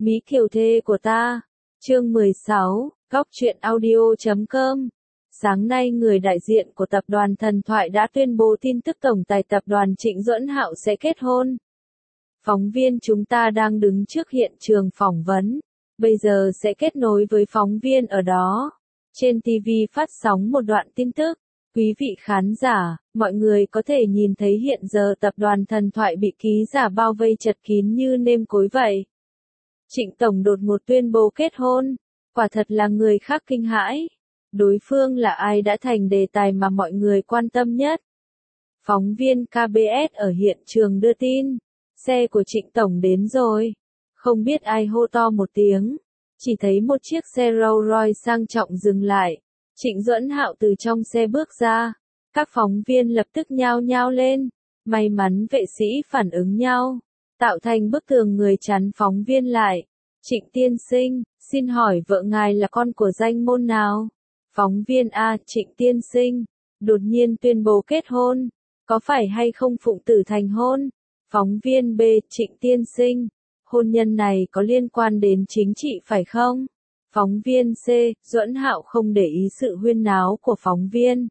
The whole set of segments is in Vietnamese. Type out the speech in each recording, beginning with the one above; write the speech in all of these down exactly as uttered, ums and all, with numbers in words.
Mỹ Kiều thê của ta. Chương mười sáu, góc truyện audio chấm com. Sáng nay người đại diện của tập đoàn Thần Thoại đã tuyên bố tin tức tổng tài tập đoàn Trịnh Duẫn Hạo sẽ kết hôn. Phóng viên chúng ta đang đứng trước hiện trường phỏng vấn. Bây giờ sẽ kết nối với phóng viên ở đó. Trên ti vi phát sóng một đoạn tin tức. Quý vị khán giả, mọi người có thể nhìn thấy hiện giờ tập đoàn Thần Thoại bị ký giả bao vây chật kín như nêm cối vậy. Trịnh Tổng đột ngột tuyên bố kết hôn, quả thật là người khác kinh hãi. Đối phương là ai đã thành đề tài mà mọi người quan tâm nhất. Phóng viên ca bê ét ở hiện trường đưa tin, xe của Trịnh Tổng đến rồi. Không biết ai hô to một tiếng, chỉ thấy một chiếc xe Rolls Royce sang trọng dừng lại. Trịnh Duẫn Hạo từ trong xe bước ra, các phóng viên lập tức nhao nhao lên, may mắn vệ sĩ phản ứng nhau, tạo thành bức tường người chắn phóng viên lại. Trịnh tiên sinh, xin hỏi vợ ngài là con của danh môn nào? Phóng viên A. Trịnh tiên sinh, đột nhiên tuyên bố kết hôn, có phải hay không phụng tử thành hôn? Phóng viên B. Trịnh tiên sinh, hôn nhân này có liên quan đến chính trị phải không? Phóng viên C. Duẫn Hạo không để ý sự huyên náo của phóng viên,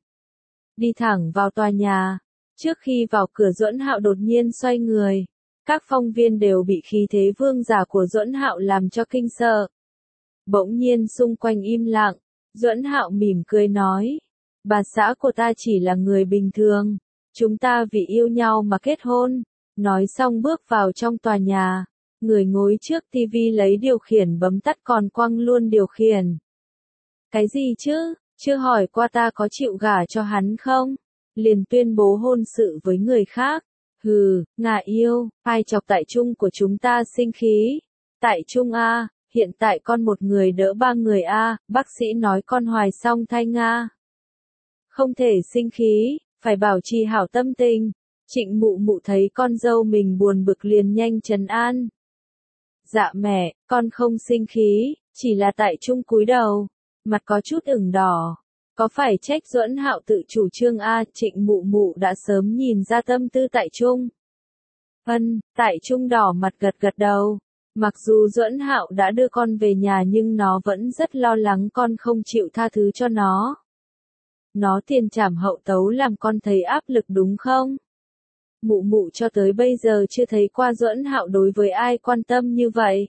đi thẳng vào tòa nhà. Trước khi vào cửa Duẫn Hạo đột nhiên xoay người. Các phóng viên đều bị khí thế vương giả của Duẫn Hạo làm cho kinh sợ. Bỗng nhiên xung quanh im lặng, Duẫn Hạo mỉm cười nói, bà xã của ta chỉ là người bình thường, chúng ta vì yêu nhau mà kết hôn. Nói xong bước vào trong tòa nhà, người ngồi trước ti vi lấy điều khiển bấm tắt còn quăng luôn điều khiển. Cái gì chứ, chưa hỏi qua ta có chịu gả cho hắn không? Liền tuyên bố hôn sự với người khác. Hừ, ngà yêu, ai chọc Tại Trung của chúng ta sinh khí? Tại Trung a, hiện tại con một người đỡ ba người a, bác sĩ nói con hoài song thai nga. Không thể sinh khí, phải bảo trì hảo tâm tình. Trịnh mụ mụ thấy con dâu mình buồn bực liền nhanh trấn an. Dạ mẹ, con không sinh khí, chỉ là Tại Trung cúi đầu, mặt có chút ửng đỏ. Có phải trách Duẫn Hạo tự chủ trương a? Trịnh mụ mụ đã sớm nhìn ra tâm tư Tại Trung. Ân, Tại Trung đỏ mặt gật gật đầu. Mặc dù Duẫn Hạo đã đưa con về nhà nhưng nó vẫn rất lo lắng con không chịu tha thứ cho nó. Nó tiền trảm hậu tấu làm con thấy áp lực đúng không? Mụ mụ cho tới bây giờ chưa thấy qua Duẫn Hạo đối với ai quan tâm như vậy.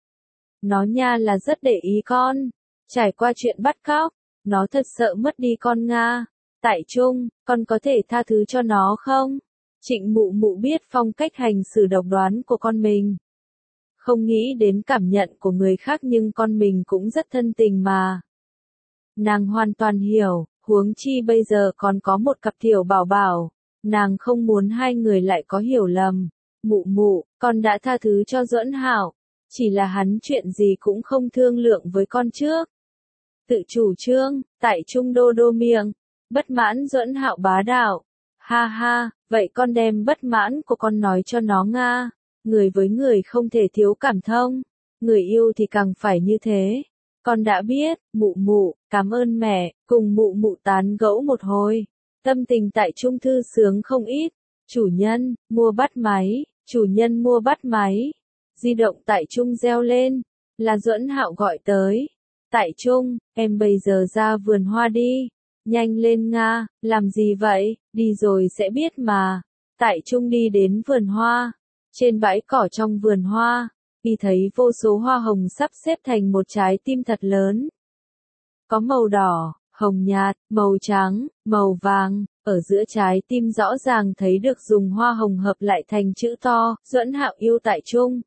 Nó nha là rất để ý con. Trải qua chuyện bắt cóc, nó thật sợ mất đi con Nga. Tại Trung, con có thể tha thứ cho nó không? Trịnh mụ mụ biết phong cách hành xử độc đoán của con mình. Không nghĩ đến cảm nhận của người khác nhưng con mình cũng rất thân tình mà. Nàng hoàn toàn hiểu, huống chi bây giờ còn có một cặp tiểu bảo bảo. Nàng không muốn hai người lại có hiểu lầm. Mụ mụ, con đã tha thứ cho Duẫn Hạo. Chỉ là hắn chuyện gì cũng không thương lượng với con trước. Tự chủ trương, Tại Trung đô đô miệng. Bất mãn Duẫn Hạo bá đạo. Ha ha, vậy con đem bất mãn của con nói cho nó nga. Người với người không thể thiếu cảm thông. Người yêu thì càng phải như thế. Con đã biết, mụ mụ, cảm ơn mẹ, cùng mụ mụ tán gẫu một hồi. Tâm tình Tại Trung thư sướng không ít. Chủ nhân, mua bắt máy, chủ nhân mua bắt máy. Di động Tại Trung reo lên, là Duẫn Hạo gọi tới. Tại Trung, em bây giờ ra vườn hoa đi. Nhanh lên Nga, làm gì vậy, đi rồi sẽ biết mà. Tại Trung đi đến vườn hoa. Trên bãi cỏ trong vườn hoa, y thấy vô số hoa hồng sắp xếp thành một trái tim thật lớn. Có màu đỏ, hồng nhạt, màu trắng, màu vàng, ở giữa trái tim rõ ràng thấy được dùng hoa hồng hợp lại thành chữ to, Duẫn Hạo yêu Tại Trung.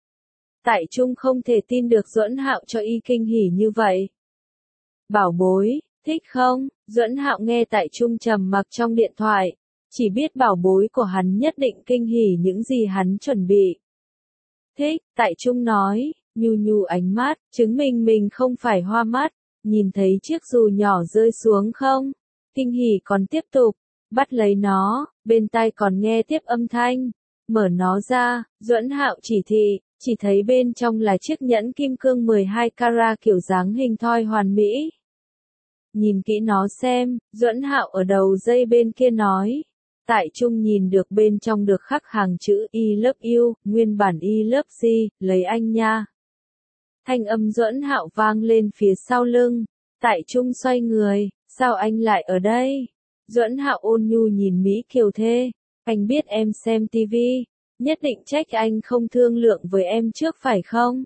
Tại Trung không thể tin được Duẫn Hạo cho y kinh hỉ như vậy. Bảo bối, thích không? Duẫn Hạo nghe Tại Trung trầm mặc trong điện thoại, chỉ biết bảo bối của hắn nhất định kinh hỉ những gì hắn chuẩn bị. Thích, Tại Trung nói, nhu nhu ánh mắt, chứng minh mình không phải hoa mắt. Nhìn thấy chiếc dù nhỏ rơi xuống không? Kinh hỉ còn tiếp tục, bắt lấy nó, bên tai còn nghe tiếp âm thanh. Mở nó ra, Duẫn Hạo chỉ thị, chỉ thấy bên trong là chiếc nhẫn kim cương mười hai carat kiểu dáng hình thoi hoàn mỹ. Nhìn kỹ nó xem, Duẫn Hạo ở đầu dây bên kia nói. Tại Trung nhìn được bên trong được khắc hàng chữ I love you, nguyên bản I love you, lấy anh nha. Thanh âm Duẫn Hạo vang lên phía sau lưng. Tại Trung xoay người, sao anh lại ở đây? Duẫn Hạo ôn nhu nhìn Mỹ Kiều Thê, anh biết em xem tivi, nhất định trách anh không thương lượng với em trước phải không?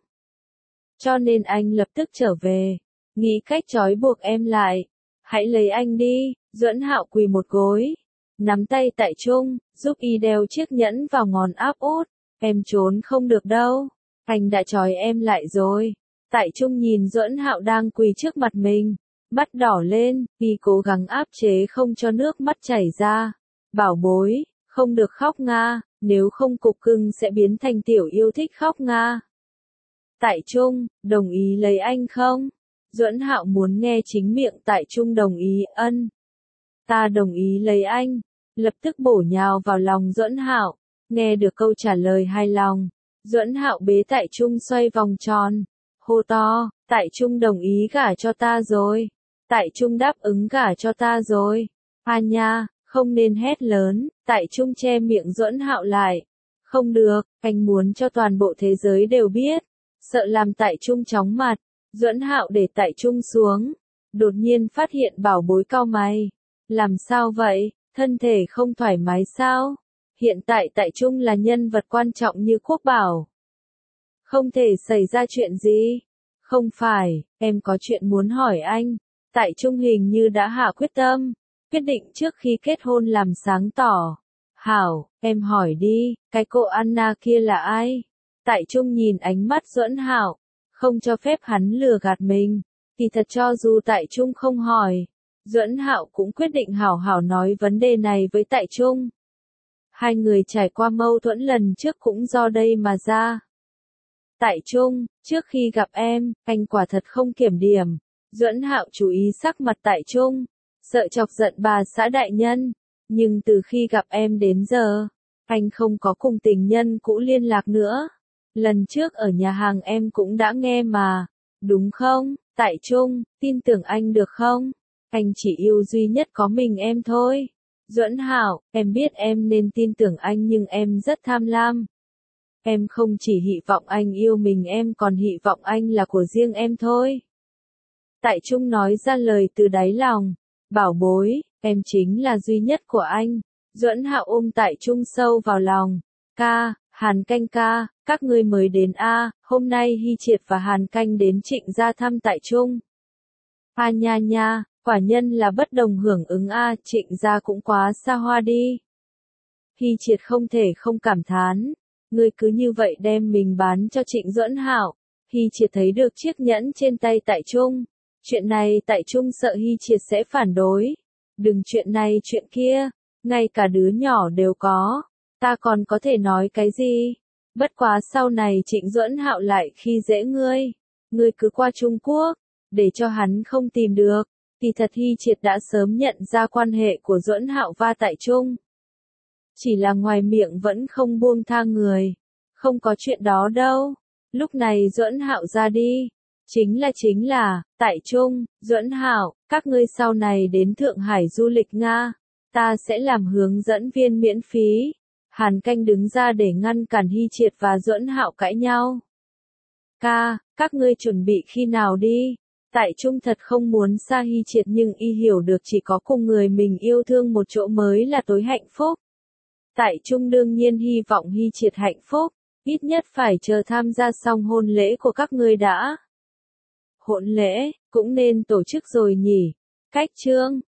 Cho nên anh lập tức trở về, nghĩ cách trói buộc em lại. Hãy lấy anh đi. Duẫn Hạo quỳ một gối, nắm tay Tại Trung, giúp y đeo chiếc nhẫn vào ngón áp út. Em trốn không được đâu, anh đã trói em lại rồi. Tại Trung nhìn Duẫn Hạo đang quỳ trước mặt mình, mắt đỏ lên, y cố gắng áp chế không cho nước mắt chảy ra. Bảo bối, không được khóc Nga, nếu không cục cưng sẽ biến thành tiểu yêu thích khóc Nga. Tại Trung, đồng ý lấy anh không? Duẫn Hạo muốn nghe chính miệng Tại Trung đồng ý. Ân, ta đồng ý lấy anh. Lập tức bổ nhào vào lòng Duẫn Hạo. Nghe được câu trả lời hài lòng, Duẫn Hạo bế Tại Trung xoay vòng tròn, hô to, Tại Trung đồng ý gả cho ta rồi. Tại Trung đáp ứng gả cho ta rồi. À nha, không nên hét lớn. Tại Trung che miệng Duẫn Hạo lại. Không được, anh muốn cho toàn bộ thế giới đều biết. Sợ làm Tại Trung chóng mặt, Duẫn Hạo để Tại Trung xuống. Đột nhiên phát hiện bảo bối cau mày. Làm sao vậy, thân thể không thoải mái sao? Hiện tại Tại Trung là nhân vật quan trọng như Quốc Bảo. Không thể xảy ra chuyện gì. Không phải, em có chuyện muốn hỏi anh. Tại Trung hình như đã hạ quyết tâm, quyết định trước khi kết hôn làm sáng tỏ. Hảo, em hỏi đi, cái cô Anna kia là ai? Tại Trung nhìn ánh mắt Duẫn Hạo, không cho phép hắn lừa gạt mình. Kỳ thật cho dù Tại Trung không hỏi, Duẫn Hạo cũng quyết định hảo hảo nói vấn đề này với Tại Trung. Hai người trải qua mâu thuẫn lần trước cũng do đây mà ra. Tại Trung, trước khi gặp em, anh quả thật không kiểm điểm. Duẫn Hạo chú ý sắc mặt Tại Trung, sợ chọc giận bà xã đại nhân. Nhưng từ khi gặp em đến giờ, anh không có cùng tình nhân cũ liên lạc nữa. Lần trước ở nhà hàng em cũng đã nghe mà, đúng không? Tại Trung, tin tưởng anh được không? Anh chỉ yêu duy nhất có mình em thôi. Duẫn Hạo, em biết em nên tin tưởng anh nhưng em rất tham lam. Em không chỉ hy vọng anh yêu mình em còn hy vọng anh là của riêng em thôi. Tại Trung nói ra lời từ đáy lòng. Bảo bối, em chính là duy nhất của anh. Duẫn Hạo ôm Tại Trung sâu vào lòng. Ca, Hàn Canh ca, các ngươi mới đến a, hôm nay Hy Triệt và Hàn Canh đến Trịnh gia thăm Tại Trung. A nha nha, quả nhân là bất đồng hưởng ứng a, Trịnh gia cũng quá xa hoa đi. Hy Triệt không thể không cảm thán. Ngươi cứ như vậy đem mình bán cho Trịnh Duẫn Hạo. Hy Triệt thấy được chiếc nhẫn trên tay Tại Trung. Chuyện này Tại Trung sợ Hy Triệt sẽ phản đối. Đừng chuyện này chuyện kia, ngay cả đứa nhỏ đều có. Ta còn có thể nói cái gì? Bất quá sau này Trịnh Duẫn Hạo lại khi dễ ngươi. Ngươi cứ qua Trung Quốc, để cho hắn không tìm được. Kỳ thật Hy Triệt đã sớm nhận ra quan hệ của Duẫn Hạo và Tại Trung. Chỉ là ngoài miệng vẫn không buông tha người. Không có chuyện đó đâu. Lúc này Duẫn Hạo ra đi. Chính là chính là, Tại Trung, Duẫn Hạo, các ngươi sau này đến Thượng Hải du lịch Nga. Ta sẽ làm hướng dẫn viên miễn phí. Hàn Canh đứng ra để ngăn cản Hy Triệt và Duẫn Hạo cãi nhau. Ca, các ngươi chuẩn bị khi nào đi? Tại Trung thật không muốn xa Hy Triệt nhưng y hiểu được chỉ có cùng người mình yêu thương một chỗ mới là tối hạnh phúc. Tại Trung đương nhiên hy vọng Hy Triệt hạnh phúc, ít nhất phải chờ tham gia xong hôn lễ của các ngươi đã. Hôn lễ, cũng nên tổ chức rồi nhỉ? Cách chương